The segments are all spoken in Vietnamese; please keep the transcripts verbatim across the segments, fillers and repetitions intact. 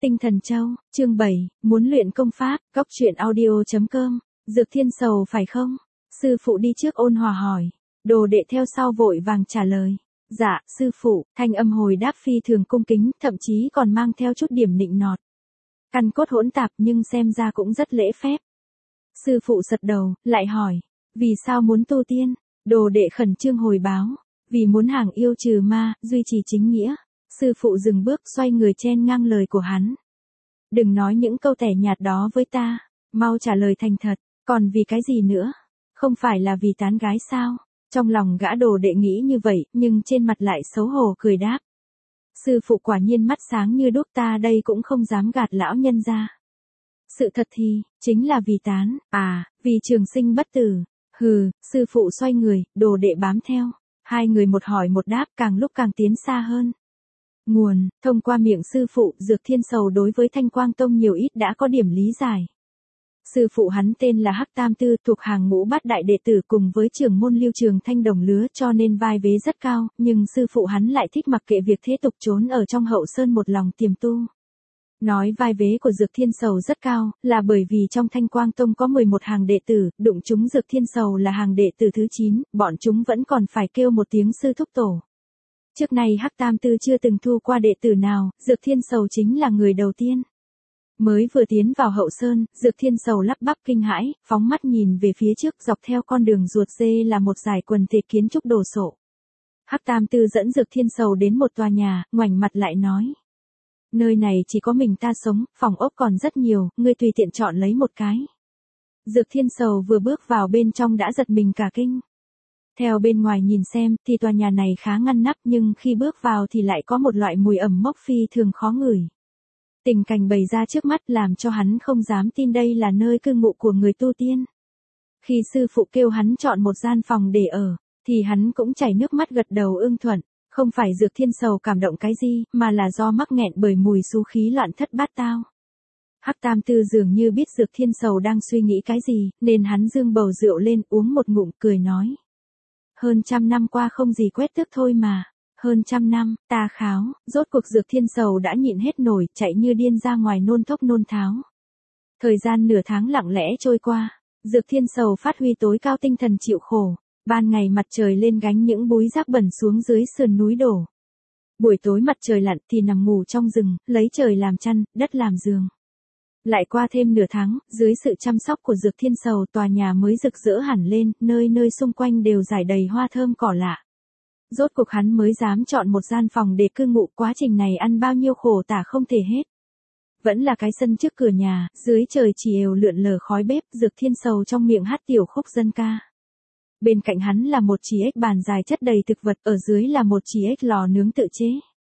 Tinh Thần Châu, chương bảy, muốn luyện công pháp, góc truyện audio chấm com, Dược Thiên Sầu phải không? Sư phụ đi trước ôn hòa hỏi. Đồ đệ theo sau vội vàng trả lời. Dạ, sư phụ, thanh âm hồi đáp phi thường cung kính, thậm chí còn mang theo chút điểm nịnh nọt. Căn cốt hỗn tạp nhưng xem ra cũng rất lễ phép. Sư phụ sật đầu, lại hỏi. Vì sao muốn tu tiên? Đồ đệ khẩn trương hồi báo. Vì muốn hàng yêu trừ ma, duy trì chính nghĩa. Sư phụ dừng bước xoay người chen ngang lời của hắn. Đừng nói những câu tẻ nhạt đó với ta, mau trả lời thành thật, còn vì cái gì nữa? Không phải là vì tán gái sao? Trong lòng gã đồ đệ nghĩ như vậy, nhưng trên mặt lại xấu hổ cười đáp. Sư phụ quả nhiên mắt sáng như đuốc, ta đây cũng không dám gạt lão nhân ra. Sự thật thì, chính là vì tán, à, vì trường sinh bất tử. Hừ, sư phụ xoay người, đồ đệ bám theo. Hai người một hỏi một đáp, càng lúc càng tiến xa hơn. Nguồn, thông qua miệng sư phụ, Dược Thiên Sầu đối với Thanh Quang Tông nhiều ít đã có điểm lý giải. Sư phụ hắn tên là Hắc Tam Tư, thuộc hàng ngũ bát đại đệ tử cùng với trưởng môn Lưu Trường Thanh đồng lứa, cho nên vai vế rất cao, nhưng sư phụ hắn lại thích mặc kệ việc thế tục, trốn ở trong hậu sơn một lòng tiềm tu. Nói vai vế của Dược Thiên Sầu rất cao, là bởi vì trong Thanh Quang Tông có mười một hàng đệ tử, đụng chúng Dược Thiên Sầu là hàng đệ tử thứ chín, bọn chúng vẫn còn phải kêu một tiếng sư thúc tổ. Trước này Hắc Tam Tư chưa từng thu qua đệ tử nào, Dược Thiên Sầu chính là người đầu tiên. Mới vừa tiến vào hậu sơn, Dược Thiên Sầu lắp bắp kinh hãi, phóng mắt nhìn về phía trước, dọc theo con đường ruột dê là một dải quần thể kiến trúc đồ sộ. Hắc Tam Tư dẫn Dược Thiên Sầu đến một tòa nhà, ngoảnh mặt lại nói. Nơi này chỉ có mình ta sống, phòng ốc còn rất nhiều, ngươi tùy tiện chọn lấy một cái. Dược Thiên Sầu vừa bước vào bên trong đã giật mình cả kinh. Theo bên ngoài nhìn xem, thì tòa nhà này khá ngăn nắp, nhưng khi bước vào thì lại có một loại mùi ẩm mốc phi thường khó ngửi. Tình cảnh bày ra trước mắt làm cho hắn không dám tin đây là nơi cư ngụ của người tu tiên. Khi sư phụ kêu hắn chọn một gian phòng để ở, thì hắn cũng chảy nước mắt gật đầu ưng thuận. Không phải Dược Thiên Sầu cảm động cái gì, mà là do mắc nghẹn bởi mùi xú khí loạn thất bát tao. Hắc Tam Tư dường như biết Dược Thiên Sầu đang suy nghĩ cái gì, nên hắn dương bầu rượu lên uống một ngụm cười nói. Hơn trăm năm qua không gì quét tước thôi mà. Hơn trăm năm, ta kháo, rốt cuộc Dược Thiên Sầu đã nhịn hết nổi, chạy như điên ra ngoài nôn thốc nôn tháo. Thời gian nửa tháng lặng lẽ trôi qua, Dược Thiên Sầu phát huy tối cao tinh thần chịu khổ. Ban ngày mặt trời lên gánh những búi rác bẩn xuống dưới sườn núi đổ. Buổi tối mặt trời lặn thì nằm ngủ trong rừng, lấy trời làm chăn, đất làm giường. Lại qua thêm nửa tháng, dưới sự chăm sóc của Dược Thiên Sầu, tòa nhà mới rực rỡ hẳn lên, nơi nơi xung quanh đều rải đầy hoa thơm cỏ lạ. Rốt cuộc hắn mới dám chọn một gian phòng để cư ngụ, quá trình này ăn bao nhiêu khổ tả không thể hết. Vẫn là cái sân trước cửa nhà, dưới trời chỉ ều lượn lờ khói bếp, Dược Thiên Sầu trong miệng hát tiểu khúc dân ca. Bên cạnh hắn là một chỉ ếch bàn dài chất đầy thực vật, ở dưới là một chỉ ếch lò nướng tự chế.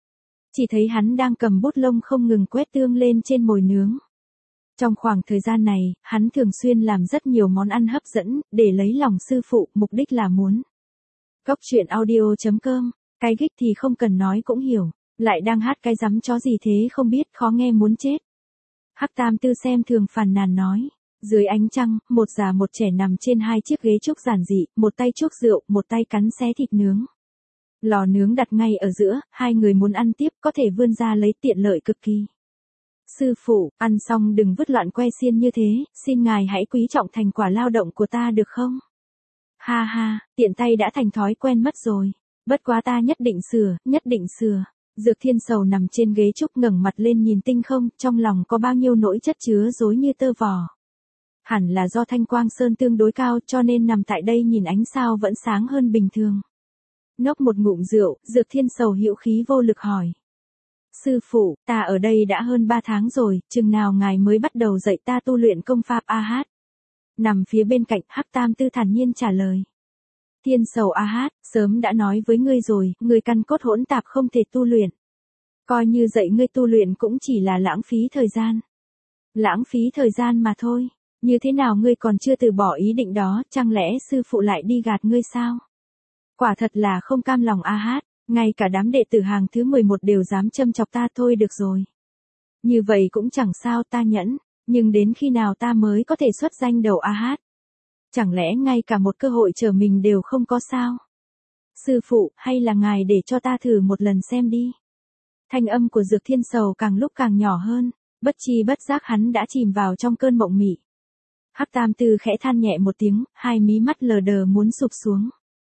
Chỉ thấy hắn đang cầm bút lông không ngừng quét tương lên trên mồi nướng. Trong khoảng thời gian này, hắn thường xuyên làm rất nhiều món ăn hấp dẫn, để lấy lòng sư phụ, mục đích là muốn. Góc truyện audio chấm com, cái gích thì không cần nói cũng hiểu, lại đang hát cái rắm chó gì thế không biết, khó nghe muốn chết. Hắc Tam Tư xem thường phàn nàn nói. Dưới ánh trăng, một già một trẻ nằm trên hai chiếc ghế trúc giản dị, một tay chuốc rượu, một tay cắn xé thịt nướng. Lò nướng đặt ngay ở giữa, hai người muốn ăn tiếp có thể vươn ra lấy, tiện lợi cực kỳ. Sư phụ, ăn xong đừng vứt loạn que xiên như thế, xin ngài hãy quý trọng thành quả lao động của ta được không? Ha ha, tiện tay đã thành thói quen mất rồi. Bất quá ta nhất định sửa, nhất định sửa. Dược Thiên Sầu nằm trên ghế trúc ngẩng mặt lên nhìn tinh không, trong lòng có bao nhiêu nỗi chất chứa dối như tơ vò. Hẳn là do Thanh Quang Sơn tương đối cao, cho nên nằm tại đây nhìn ánh sao vẫn sáng hơn bình thường. Nốc một ngụm rượu, Dược Thiên Sầu hữu khí vô lực hỏi. Sư phụ, ta ở đây đã hơn ba tháng rồi, chừng nào ngài mới bắt đầu dạy ta tu luyện công pháp A Hát? Nằm phía bên cạnh, Hắc Tam Tư thản nhiên trả lời. Thiên Sầu A Hát, sớm đã nói với ngươi rồi, ngươi căn cốt hỗn tạp không thể tu luyện. Coi như dạy ngươi tu luyện cũng chỉ là lãng phí thời gian. Lãng phí thời gian mà thôi. Như thế nào ngươi còn chưa từ bỏ ý định đó, chẳng lẽ sư phụ lại đi gạt ngươi sao? Quả thật là không cam lòng A Hát, ngay cả đám đệ tử hàng thứ mười một đều dám châm chọc ta, thôi được rồi. Như vậy cũng chẳng sao, ta nhẫn, nhưng đến khi nào ta mới có thể xuất danh đầu A Hát? Chẳng lẽ ngay cả một cơ hội trở mình đều không có sao? Sư phụ, hay là ngài để cho ta thử một lần xem đi. Thanh âm của Dược Thiên Sầu càng lúc càng nhỏ hơn, Bất chi bất giác hắn đã chìm vào trong cơn mộng mị. Hắc Tam Tư khẽ than nhẹ một tiếng, hai mí mắt lờ đờ muốn sụp xuống.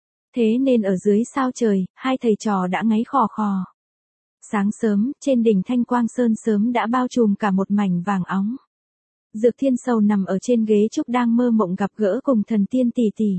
Thế nên ở dưới sao trời, hai thầy trò đã ngáy khò khò. Sáng sớm, trên đỉnh Thanh Quang Sơn sớm đã bao trùm cả một mảnh vàng óng. Dược Thiên Sầu nằm ở trên ghế trúc đang mơ mộng gặp gỡ cùng thần tiên tỷ tỷ.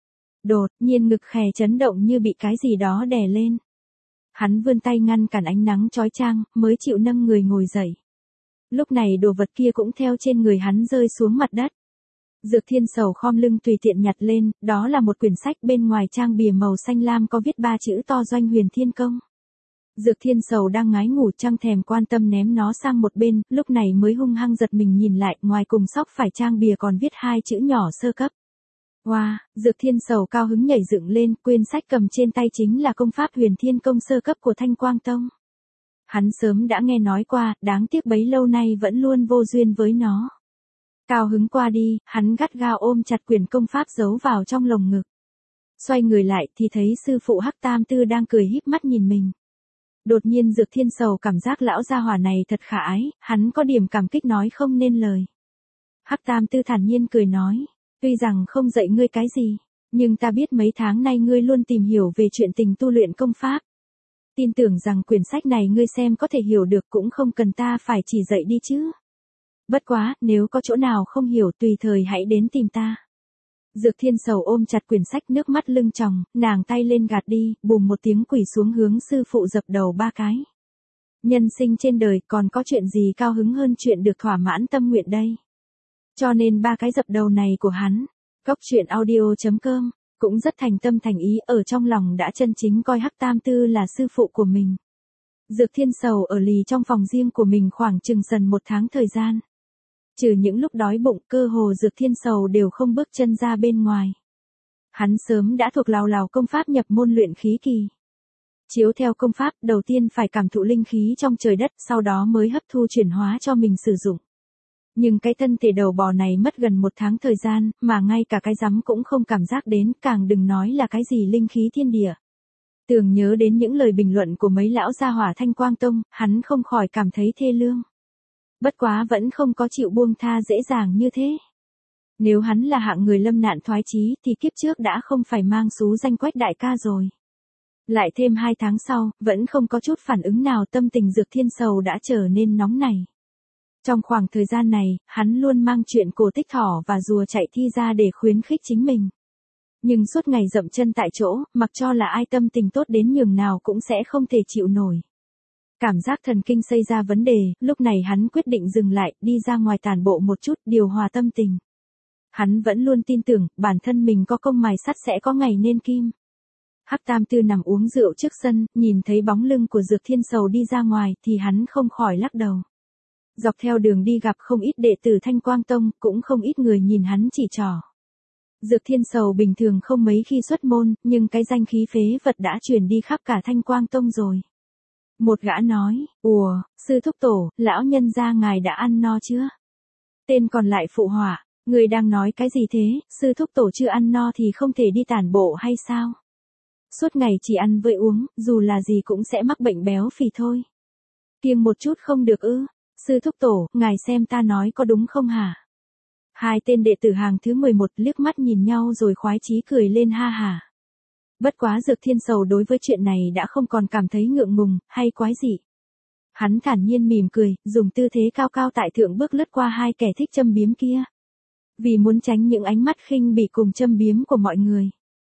Đột nhiên ngực khè chấn động như bị cái gì đó đè lên. Hắn vươn tay ngăn cản ánh nắng chói chang, mới chịu nâng người ngồi dậy. Lúc này đồ vật kia cũng theo trên người hắn rơi xuống mặt đất. Dược Thiên Sầu khom lưng tùy tiện nhặt lên, đó là một quyển sách bên ngoài trang bìa màu xanh lam có viết ba chữ to Doanh Huyền Thiên Công. Dược Thiên Sầu đang ngái ngủ chẳng thèm quan tâm ném nó sang một bên, lúc này mới hung hăng giật mình nhìn lại, ngoài cùng sóc phải trang bìa còn viết hai chữ nhỏ sơ cấp. Wow, Dược Thiên Sầu cao hứng nhảy dựng lên, quyển sách cầm trên tay chính là công pháp Huyền Thiên Công sơ cấp của Thanh Quang Tông. Hắn sớm đã nghe nói qua, đáng tiếc bấy lâu nay vẫn luôn vô duyên với nó. Cao hứng qua đi, hắn gắt gao ôm chặt quyển công pháp giấu vào trong lồng ngực. Xoay người lại thì thấy sư phụ Hắc Tam Tư đang cười híp mắt nhìn mình. Đột nhiên Dược Thiên Sầu cảm giác lão gia hỏa này thật khả ái, hắn có điểm cảm kích nói không nên lời. Hắc Tam Tư thản nhiên cười nói, tuy rằng không dạy ngươi cái gì, nhưng ta biết mấy tháng nay ngươi luôn tìm hiểu về chuyện tình tu luyện công pháp. Tin tưởng rằng quyển sách này ngươi xem có thể hiểu được cũng không cần ta phải chỉ dạy đi chứ. Bất quá, nếu có chỗ nào không hiểu tùy thời hãy đến tìm ta. Dược Thiên Sầu ôm chặt quyển sách nước mắt lưng tròng, nàng tay lên gạt đi, bùm một tiếng quỳ xuống hướng sư phụ dập đầu ba cái. Nhân sinh trên đời còn có chuyện gì cao hứng hơn chuyện được thỏa mãn tâm nguyện đây. Cho nên ba cái dập đầu này của hắn, Cốc Truyện Audio chấm com, cũng rất thành tâm thành ý ở trong lòng đã chân chính coi Hắc Tam Tư là sư phụ của mình. Dược Thiên Sầu ở lì trong phòng riêng của mình khoảng chừng dần một tháng thời gian. Trừ những lúc đói bụng cơ hồ Dược Thiên Sầu đều không bước chân ra bên ngoài. Hắn sớm đã thuộc lào lào công pháp nhập môn luyện khí kỳ. Chiếu theo công pháp đầu tiên phải cảm thụ linh khí trong trời đất sau đó mới hấp thu chuyển hóa cho mình sử dụng. Nhưng cái thân thể đầu bò này mất gần một tháng thời gian mà ngay cả cái rắm cũng không cảm giác đến, càng đừng nói là cái gì linh khí thiên địa. Tưởng nhớ đến những lời bình luận của mấy lão gia hỏa Thanh Quang Tông, hắn không khỏi cảm thấy thê lương. Bất quá vẫn không có chịu buông tha dễ dàng như thế. Nếu hắn là hạng người lâm nạn thoái chí thì kiếp trước đã không phải mang xú danh Quách đại ca rồi. Lại thêm hai tháng sau, vẫn không có chút phản ứng nào, tâm tình Dược Thiên Sầu đã trở nên nóng nảy. Trong khoảng thời gian này, hắn luôn mang chuyện cổ tích thỏ và rùa chạy thi ra để khuyến khích chính mình. Nhưng suốt ngày dậm chân tại chỗ, mặc cho là ai tâm tình tốt đến nhường nào cũng sẽ không thể chịu nổi. Cảm giác thần kinh xảy ra vấn đề, lúc này hắn quyết định dừng lại, đi ra ngoài tản bộ một chút, điều hòa tâm tình. Hắn vẫn luôn tin tưởng, bản thân mình có công mài sắt sẽ có ngày nên kim. Hắc Tam Tư nằm uống rượu trước sân, nhìn thấy bóng lưng của Dược Thiên Sầu đi ra ngoài, thì hắn không khỏi lắc đầu. Dọc theo đường đi gặp không ít đệ tử Thanh Quang Tông, cũng không ít người nhìn hắn chỉ trỏ. Dược Thiên Sầu bình thường không mấy khi xuất môn, nhưng cái danh khí phế vật đã truyền đi khắp cả Thanh Quang Tông rồi. Một gã nói, ùa, sư thúc tổ, lão nhân gia ngài đã ăn no chưa? Tên còn lại phụ họa, người đang nói cái gì thế, sư thúc tổ chưa ăn no thì không thể đi tản bộ hay sao? Suốt ngày chỉ ăn với uống, dù là gì cũng sẽ mắc bệnh béo phì thôi. Kiêng một chút không được ư? Sư thúc tổ, ngài xem ta nói có đúng không hả? Hai tên đệ tử hàng thứ mười một liếc mắt nhìn nhau rồi khoái chí cười lên ha hả. Bất quá Dược Thiên Sầu đối với chuyện này đã không còn cảm thấy ngượng ngùng, hay quái dị. Hắn thản nhiên mỉm cười, dùng tư thế cao cao tại thượng bước lướt qua hai kẻ thích châm biếm kia. Vì muốn tránh những ánh mắt khinh bỉ cùng châm biếm của mọi người,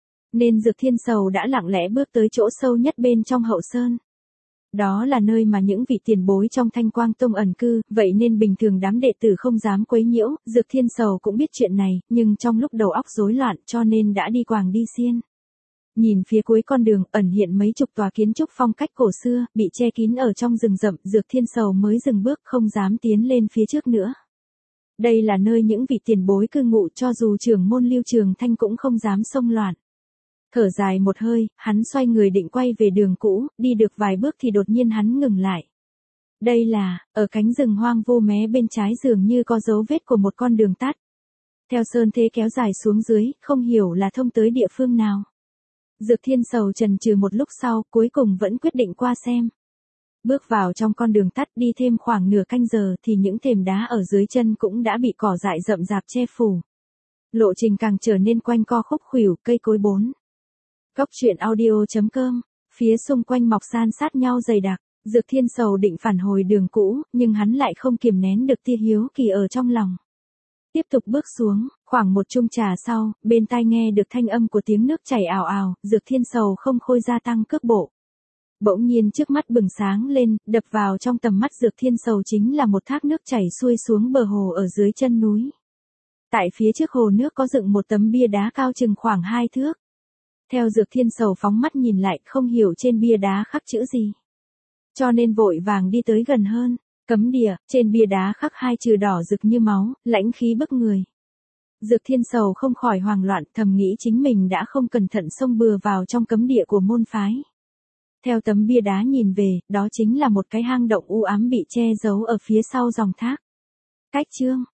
nên Dược Thiên Sầu đã lặng lẽ bước tới chỗ sâu nhất bên trong hậu sơn. Đó là nơi mà những vị tiền bối trong Thanh Quang Tông ẩn cư, vậy nên bình thường đám đệ tử không dám quấy nhiễu, Dược Thiên Sầu cũng biết chuyện này, nhưng trong lúc đầu óc rối loạn cho nên đã đi quàng đi xiên. Nhìn phía cuối con đường, ẩn hiện mấy chục tòa kiến trúc phong cách cổ xưa, bị che kín ở trong rừng rậm, Dược Thiên Sầu mới dừng bước không dám tiến lên phía trước nữa. Đây là nơi những vị tiền bối cư ngụ, cho dù trưởng môn Lưu Trường Thanh cũng không dám xông loạn. Thở dài một hơi, hắn xoay người định quay về đường cũ, đi được vài bước thì đột nhiên hắn ngừng lại. Đây là, ở cánh rừng hoang vu mé bên trái dường như có dấu vết của một con đường tắt. Theo sơn thế kéo dài xuống dưới, không hiểu là thông tới địa phương nào. Dược Thiên Sầu chần chừ một lúc sau, cuối cùng vẫn quyết định qua xem. Bước vào trong con đường tắt đi thêm khoảng nửa canh giờ thì những thềm đá ở dưới chân cũng đã bị cỏ dại rậm rạp che phủ. Lộ trình càng trở nên quanh co khúc khuỷu, cây cối bốn. Góc truyện audio chấm com, phía xung quanh mọc san sát nhau dày đặc, Dược Thiên Sầu định phản hồi đường cũ, nhưng hắn lại không kiềm nén được tia hiếu kỳ ở trong lòng. Tiếp tục bước xuống, khoảng một chung trà sau, bên tai nghe được thanh âm của tiếng nước chảy ào ào, Dược Thiên Sầu không khôi gia tăng cước bộ. Bỗng nhiên trước mắt bừng sáng lên, đập vào trong tầm mắt Dược Thiên Sầu chính là một thác nước chảy xuôi xuống bờ hồ ở dưới chân núi. Tại phía trước hồ nước có dựng một tấm bia đá cao chừng khoảng hai thước. Theo Dược Thiên Sầu phóng mắt nhìn lại, không hiểu trên bia đá khắc chữ gì. Cho nên vội vàng đi tới gần hơn, cấm địa, trên bia đá khắc hai chữ đỏ rực như máu, lãnh khí bức người. Dược Thiên Sầu không khỏi hoảng loạn, thầm nghĩ chính mình đã không cẩn thận xông bừa vào trong cấm địa của môn phái. Theo tấm bia đá nhìn về, đó chính là một cái hang động u ám bị che giấu ở phía sau dòng thác. Cách chương